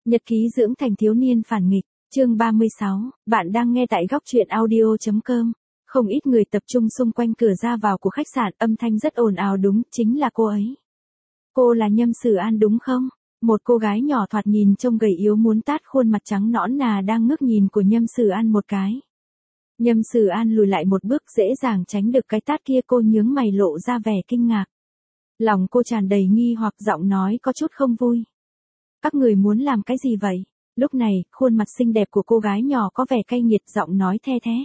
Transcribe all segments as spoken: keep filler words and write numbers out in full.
Nhật ký dưỡng thành thiếu niên phản nghịch, chương ba mươi sáu, bạn đang nghe tại góc truyện audio.com. Không ít người tập trung xung quanh cửa ra vào của khách sạn, âm thanh rất ồn ào, đúng, chính là cô ấy. Cô là Nhâm Sử An đúng không? Một cô gái nhỏ thoạt nhìn trông gầy yếu muốn tát khuôn mặt trắng nõn nà đang ngước nhìn của Nhâm Sử An một cái. Nhâm Sử An lùi lại một bước, dễ dàng tránh được cái tát kia, cô nhướng mày lộ ra vẻ kinh ngạc. Lòng cô tràn đầy nghi hoặc, giọng nói có chút không vui. Các người muốn làm cái gì vậy? Lúc này, khuôn mặt xinh đẹp của cô gái nhỏ có vẻ cay nghiệt, giọng nói the thé.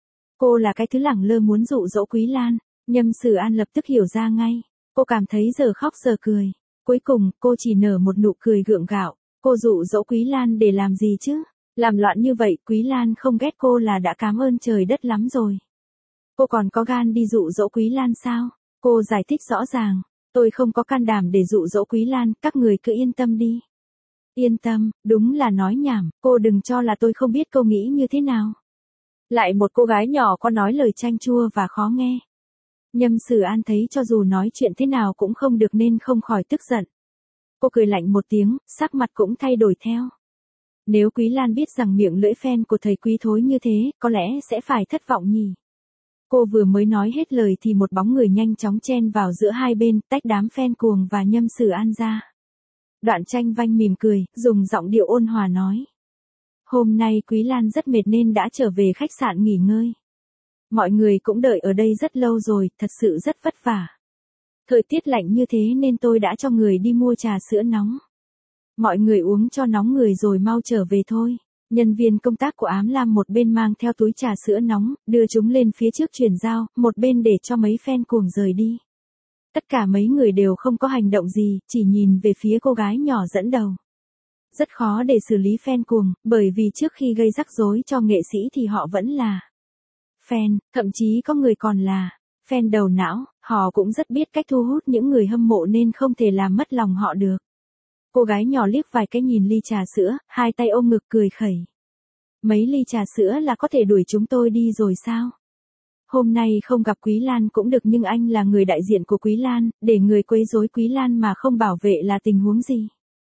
Cô là cái thứ lẳng lơ muốn dụ dỗ Quý Lan. Nhâm Sử An lập tức hiểu ra ngay. Cô cảm thấy giờ khóc giờ cười. Cuối cùng, cô chỉ nở một nụ cười gượng gạo. Cô dụ dỗ Quý Lan để làm gì chứ? Làm loạn như vậy, Quý Lan không ghét cô là đã cảm ơn trời đất lắm rồi. Cô còn có gan đi dụ dỗ Quý Lan sao? Cô giải thích rõ ràng. Tôi không có can đảm để dụ dỗ Quý Lan, các người cứ yên tâm đi. Yên tâm, đúng là nói nhảm, cô đừng cho là tôi không biết cô nghĩ như thế nào. Lại một cô gái nhỏ có nói lời chanh chua và khó nghe. Nhâm Sử An thấy cho dù nói chuyện thế nào cũng không được nên không khỏi tức giận. Cô cười lạnh một tiếng, sắc mặt cũng thay đổi theo. Nếu Quý Lan biết rằng miệng lưỡi fan của thầy Quý thối như thế, có lẽ sẽ phải thất vọng nhỉ. Cô vừa mới nói hết lời thì một bóng người nhanh chóng chen vào giữa hai bên, tách đám fan cuồng và Nhâm Sử An ra. Đoạn Tranh Vanh mỉm cười, dùng giọng điệu ôn hòa nói. Hôm nay Quý Lan rất mệt nên đã trở về khách sạn nghỉ ngơi. Mọi người cũng đợi ở đây rất lâu rồi, thật sự rất vất vả. Thời tiết lạnh như thế nên tôi đã cho người đi mua trà sữa nóng. Mọi người uống cho nóng người rồi mau trở về thôi. Nhân viên công tác của Ám Lam một bên mang theo túi trà sữa nóng, đưa chúng lên phía trước chuyển giao, một bên để cho mấy fan cuồng rời đi. Tất cả mấy người đều không có hành động gì, chỉ nhìn về phía cô gái nhỏ dẫn đầu. Rất khó để xử lý fan cuồng, bởi vì trước khi gây rắc rối cho nghệ sĩ thì họ vẫn là fan, thậm chí có người còn là fan đầu não, họ cũng rất biết cách thu hút những người hâm mộ nên không thể làm mất lòng họ được. Cô gái nhỏ liếc vài cái nhìn ly trà sữa, hai tay ôm ngực cười khẩy. Mấy ly trà sữa là có thể đuổi chúng tôi đi rồi sao? Hôm nay không gặp Quý Lan cũng được, nhưng anh là người đại diện của Quý Lan, để người quấy rối Quý Lan mà không bảo vệ là tình huống gì?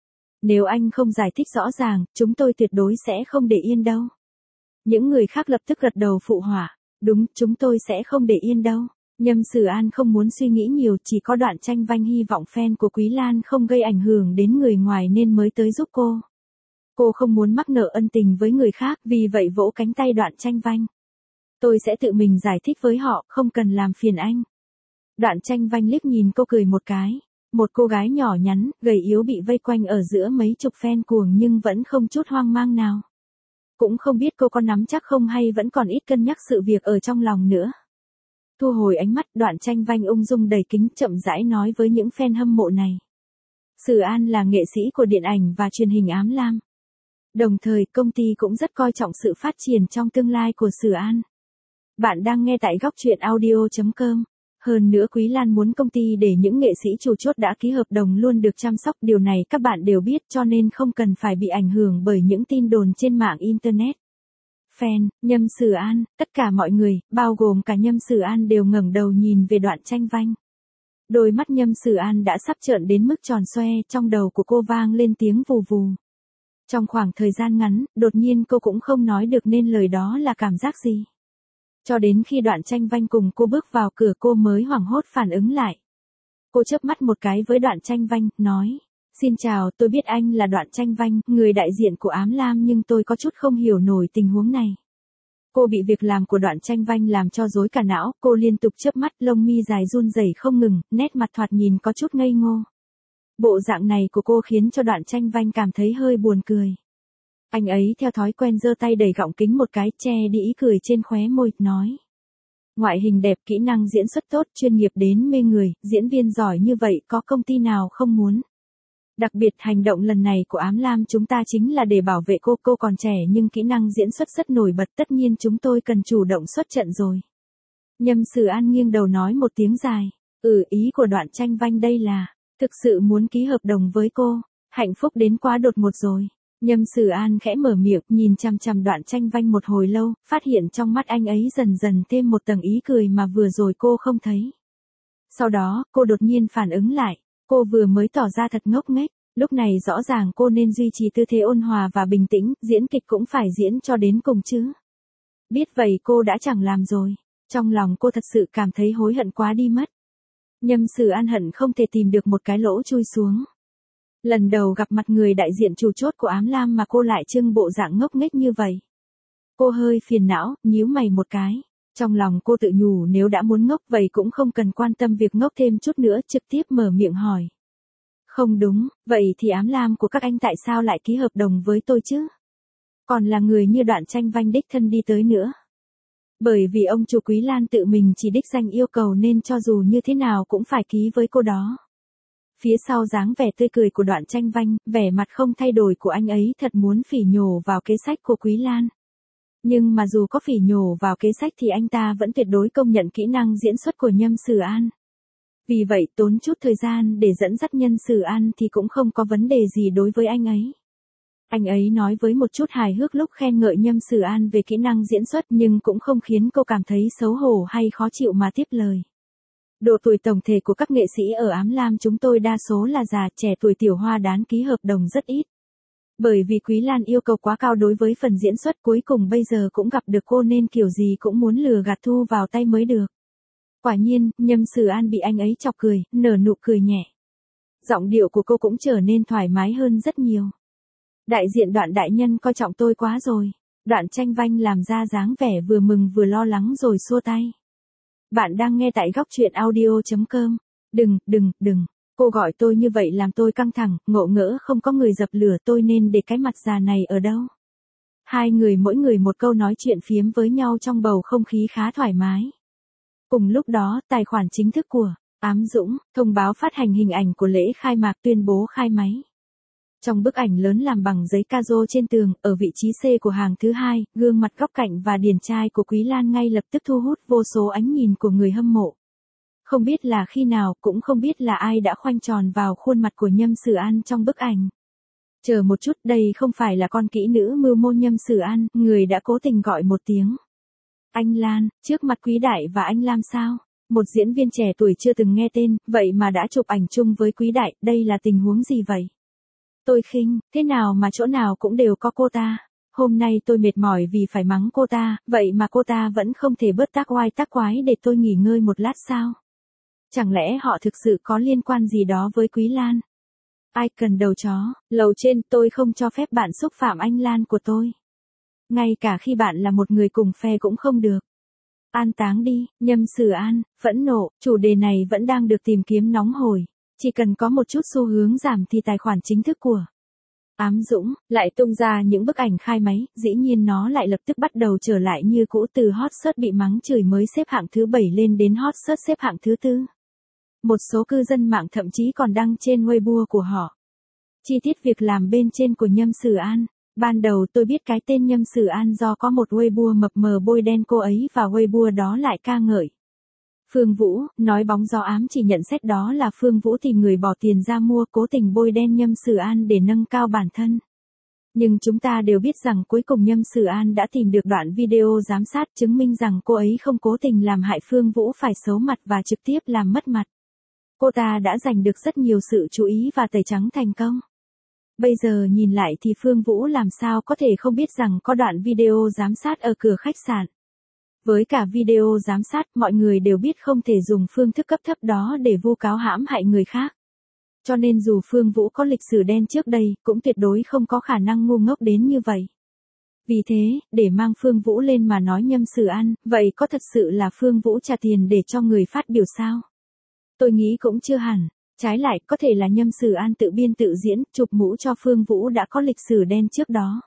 Nếu anh không giải thích rõ ràng, chúng tôi tuyệt đối sẽ không để yên đâu. Những người khác lập tức gật đầu phụ họa. Đúng, chúng tôi sẽ không để yên đâu. Nhâm Sử An không muốn suy nghĩ nhiều, chỉ có Đoạn Tranh Vanh hy vọng fan của Quý Lan không gây ảnh hưởng đến người ngoài nên mới tới giúp cô. Cô không muốn mắc nợ ân tình với người khác, vì vậy vỗ cánh tay Đoạn Tranh Vanh. Tôi sẽ tự mình giải thích với họ, không cần làm phiền anh. Đoạn Tranh Vanh liếc nhìn cô cười một cái. Một cô gái nhỏ nhắn, gầy yếu bị vây quanh ở giữa mấy chục fan cuồng nhưng vẫn không chút hoang mang nào. Cũng không biết cô có nắm chắc không hay vẫn còn ít cân nhắc sự việc ở trong lòng nữa. Thu hồi ánh mắt, Đoạn Tranh Vanh ung dung đầy kính chậm rãi nói với những fan hâm mộ này. Sử An là nghệ sĩ của điện ảnh và truyền hình Ám Lam. Đồng thời, công ty cũng rất coi trọng sự phát triển trong tương lai của Sử An. Bạn đang nghe tại góc truyện audio.com. Hơn nữa Quý Lan muốn công ty để những nghệ sĩ chủ chốt đã ký hợp đồng luôn được chăm sóc, điều này các bạn đều biết cho nên không cần phải bị ảnh hưởng bởi những tin đồn trên mạng Internet. Fan, Nhâm Sử An, tất cả mọi người, bao gồm cả Nhâm Sử An đều ngẩng đầu nhìn về Đoạn Tranh Vanh. Đôi mắt Nhâm Sử An đã sắp trợn đến mức tròn xoe, trong đầu của cô vang lên tiếng vù vù. Trong khoảng thời gian ngắn, đột nhiên cô cũng không nói được nên lời đó là cảm giác gì. Cho đến khi Đoạn Tranh Vanh cùng cô bước vào cửa cô mới hoảng hốt phản ứng lại. Cô chớp mắt một cái với Đoạn Tranh Vanh, nói. Xin chào, tôi biết anh là Đoạn Tranh Vanh, người đại diện của Ám Lam, nhưng tôi có chút không hiểu nổi tình huống này. Cô bị việc làm của Đoạn Tranh Vanh làm cho rối cả não, cô liên tục chớp mắt, lông mi dài run rẩy không ngừng, nét mặt thoạt nhìn có chút ngây ngô. Bộ dạng này của cô khiến cho Đoạn Tranh Vanh cảm thấy hơi buồn cười. Anh ấy theo thói quen giơ tay đẩy gọng kính một cái, che đi ý cười trên khóe môi, nói. Ngoại hình đẹp, kỹ năng diễn xuất tốt, chuyên nghiệp đến mê người, diễn viên giỏi như vậy có công ty nào không muốn. Đặc biệt hành động lần này của Ám Lam chúng ta chính là để bảo vệ cô, cô còn trẻ nhưng kỹ năng diễn xuất rất nổi bật, tất nhiên chúng tôi cần chủ động xuất trận rồi. Nhâm Sử An nghiêng đầu nói một tiếng dài. Ừ, ý của Đoạn Tranh Vanh đây là, thực sự muốn ký hợp đồng với cô, hạnh phúc đến quá đột ngột rồi. Nhâm Sử An khẽ mở miệng, nhìn chằm chằm Đoạn Tranh Vanh một hồi lâu, phát hiện trong mắt anh ấy dần dần thêm một tầng ý cười mà vừa rồi cô không thấy. Sau đó, cô đột nhiên phản ứng lại, cô vừa mới tỏ ra thật ngốc nghếch, Lúc này rõ ràng cô nên duy trì tư thế ôn hòa và bình tĩnh, diễn kịch cũng phải diễn cho đến cùng chứ. Biết vậy cô đã chẳng làm rồi. Trong lòng cô thật sự cảm thấy hối hận quá đi mất. Nhâm Sử An hận không thể tìm được một cái lỗ chui xuống. Lần đầu gặp mặt người đại diện chủ chốt của Ám Lam mà cô lại trưng bộ dạng ngốc nghếch như vậy. Cô hơi phiền não, nhíu mày một cái. Trong lòng cô tự nhủ nếu đã muốn ngốc vậy cũng không cần quan tâm việc ngốc thêm chút nữa, trực tiếp mở miệng hỏi. Không đúng, vậy thì Ám Lam của các anh tại sao lại ký hợp đồng với tôi chứ? Còn là người như Đoạn Tranh Vanh đích thân đi tới nữa. Bởi vì ông chủ Quý Lan tự mình chỉ đích danh yêu cầu nên cho dù như thế nào cũng phải ký với cô đó. Phía sau dáng vẻ tươi cười của Đoạn Tranh Vanh, vẻ mặt không thay đổi của anh ấy thật muốn phỉ nhổ vào kế sách của Quý Lan. Nhưng mà dù có phỉ nhổ vào kế sách thì anh ta vẫn tuyệt đối công nhận kỹ năng diễn xuất của Nhâm Sử An. Vì vậy tốn chút thời gian để dẫn dắt Nhâm Sử An thì cũng không có vấn đề gì đối với anh ấy. Anh ấy nói với một chút hài hước lúc khen ngợi Nhâm Sử An về kỹ năng diễn xuất nhưng cũng không khiến cô cảm thấy xấu hổ hay khó chịu mà tiếp lời. Độ tuổi tổng thể của các nghệ sĩ ở Ám Lam chúng tôi đa số là già, trẻ tuổi Tiểu Hoa Đán ký hợp đồng rất ít. Bởi vì Quý Lan yêu cầu quá cao đối với phần diễn xuất, cuối cùng bây giờ cũng gặp được cô nên kiểu gì cũng muốn lừa gạt thu vào tay mới được. Quả nhiên, Nhâm Sử An bị anh ấy chọc cười, nở nụ cười nhẹ. Giọng điệu của cô cũng trở nên thoải mái hơn rất nhiều. Đại diện Đoạn đại nhân coi trọng tôi quá rồi. Đoạn Tranh Vanh làm ra dáng vẻ vừa mừng vừa lo lắng rồi xua tay. Bạn đang nghe tại góc truyện audio chấm com. Đừng, đừng, đừng. Cô gọi tôi như vậy làm tôi căng thẳng, ngộ ngỡ không có người dập lửa tôi nên để cái mặt già này ở đâu. Hai người mỗi người một câu nói chuyện phiếm với nhau trong bầu không khí khá thoải mái. Cùng lúc đó, tài khoản chính thức của Ám Dũng thông báo phát hành hình ảnh của lễ khai mạc tuyên bố khai máy. Trong bức ảnh lớn làm bằng giấy cazo trên tường, ở vị trí C của hàng thứ hai, gương mặt góc cạnh và điển trai của Quý Lan ngay lập tức thu hút vô số ánh nhìn của người hâm mộ. Không biết là khi nào, cũng không biết là ai đã khoanh tròn vào khuôn mặt của Nhâm Sử An trong bức ảnh. Chờ một chút, đây không phải là con kỹ nữ mưu mô Nhâm Sử An, người đã cố tình gọi một tiếng. Anh Lan, trước mặt Quý Đại và anh Lam sao? Một diễn viên trẻ tuổi chưa từng nghe tên, vậy mà đã chụp ảnh chung với Quý Đại, đây là tình huống gì vậy? Tôi khinh, thế nào mà chỗ nào cũng đều có cô ta. Hôm nay tôi mệt mỏi vì phải mắng cô ta, vậy mà cô ta vẫn không thể bớt tác oai tác quái để tôi nghỉ ngơi một lát sao? Chẳng lẽ họ thực sự có liên quan gì đó với Quý Lan? Ai cần đầu chó, lầu trên tôi không cho phép bạn xúc phạm anh Lan của tôi. Ngay cả khi bạn là một người cùng phe cũng không được. An táng đi, Nhâm Sử An, phẫn nộ, chủ đề này vẫn đang được tìm kiếm nóng hổi. Chỉ cần có một chút xu hướng giảm thì tài khoản chính thức của Ám Dũng lại tung ra những bức ảnh khai máy, dĩ nhiên nó lại lập tức bắt đầu trở lại như cũ, từ hot search bị mắng chửi mới xếp hạng thứ bảy lên đến hot search xếp hạng thứ tư. Một số cư dân mạng thậm chí còn đăng trên Weibo của họ chi tiết việc làm bên trên của Nhâm Sử An. Ban đầu tôi biết cái tên Nhâm Sử An do có một Weibo mập mờ bôi đen cô ấy và Weibo đó lại ca ngợi Phương Vũ, nói bóng gió ám chỉ nhận xét đó là Phương Vũ tìm người bỏ tiền ra mua, cố tình bôi đen Nhâm Sử An để nâng cao bản thân. Nhưng chúng ta đều biết rằng cuối cùng Nhâm Sử An đã tìm được đoạn video giám sát chứng minh rằng cô ấy không cố tình làm hại Phương Vũ phải xấu mặt và trực tiếp làm mất mặt. Cô ta đã giành được rất nhiều sự chú ý và tẩy trắng thành công. Bây giờ nhìn lại thì Phương Vũ làm sao có thể không biết rằng có đoạn video giám sát ở cửa khách sạn. Với cả video giám sát, mọi người đều biết không thể dùng phương thức cấp thấp đó để vu cáo hãm hại người khác. Cho nên dù Phương Vũ có lịch sử đen trước đây, cũng tuyệt đối không có khả năng ngu ngốc đến như vậy. Vì thế, để mang Phương Vũ lên mà nói Nhâm Sử An, vậy có thật sự là Phương Vũ trả tiền để cho người phát biểu sao? Tôi nghĩ cũng chưa hẳn. Trái lại, có thể là Nhâm Sử An tự biên tự diễn, chụp mũ cho Phương Vũ đã có lịch sử đen trước đó.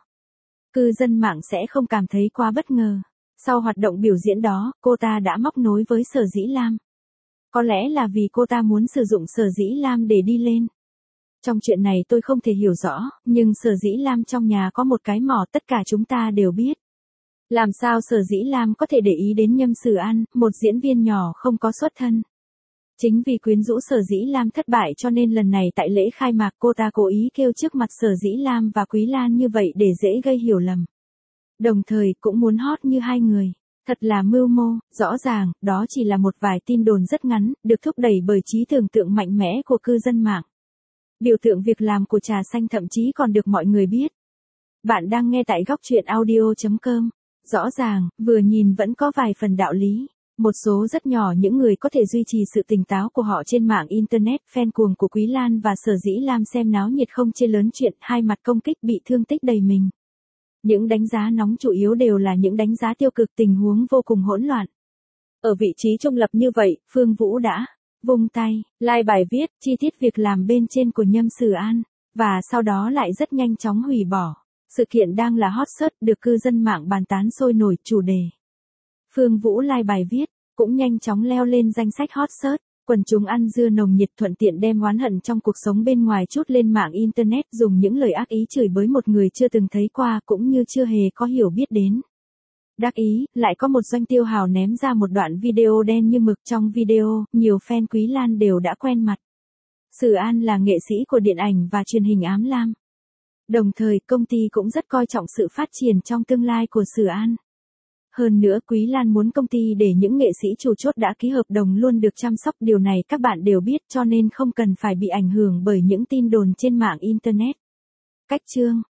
Cư dân mạng sẽ không cảm thấy quá bất ngờ. Sau hoạt động biểu diễn đó, cô ta đã móc nối với Sở Dĩ Lam. Có lẽ là vì cô ta muốn sử dụng Sở Dĩ Lam để đi lên. Trong chuyện này tôi không thể hiểu rõ, nhưng Sở Dĩ Lam trong nhà có một cái mỏ tất cả chúng ta đều biết. Làm sao Sở Dĩ Lam có thể để ý đến Nhâm Sử An, một diễn viên nhỏ không có xuất thân. Chính vì quyến rũ Sở Dĩ Lam thất bại cho nên lần này tại lễ khai mạc cô ta cố ý kêu trước mặt Sở Dĩ Lam và Quý Lan như vậy để dễ gây hiểu lầm. Đồng thời cũng muốn hot như hai người. Thật là mưu mô, rõ ràng, đó chỉ là một vài tin đồn rất ngắn, được thúc đẩy bởi trí tưởng tượng mạnh mẽ của cư dân mạng. Biểu tượng việc làm của trà xanh thậm chí còn được mọi người biết. Bạn đang nghe tại góc chuyện audio chấm com. Rõ ràng, vừa nhìn vẫn có vài phần đạo lý. Một số rất nhỏ những người có thể duy trì sự tỉnh táo của họ trên mạng Internet. Fan cuồng của Quý Lan và Sở Dĩ Lam xem náo nhiệt không chê lớn chuyện, hai mặt công kích bị thương tích đầy mình. Những đánh giá nóng chủ yếu đều là những đánh giá tiêu cực, tình huống vô cùng hỗn loạn. Ở vị trí trung lập như vậy, Phương Vũ đã vung tay, like bài viết, chi tiết việc làm bên trên của Nhâm Sử An, và sau đó lại rất nhanh chóng hủy bỏ. Sự kiện đang là hot search được cư dân mạng bàn tán sôi nổi. Chủ đề Phương Vũ like bài viết cũng nhanh chóng leo lên danh sách hot search. Quần chúng ăn dưa nồng nhiệt thuận tiện đem oán hận trong cuộc sống bên ngoài chút lên mạng Internet, dùng những lời ác ý chửi bới một người chưa từng thấy qua cũng như chưa hề có hiểu biết đến. Đắc ý, lại có một doanh tiêu hào ném ra một đoạn video đen như mực. Trong video, nhiều fan Quý Lan đều đã quen mặt. Sử An là nghệ sĩ của điện ảnh và truyền hình Ám Lam. Đồng thời, công ty cũng rất coi trọng sự phát triển trong tương lai của Sử An. Hơn nữa, Quý Lan muốn công ty để những nghệ sĩ chủ chốt đã ký hợp đồng luôn được chăm sóc, điều này các bạn đều biết, cho nên không cần phải bị ảnh hưởng bởi những tin đồn trên mạng Internet. Cách chương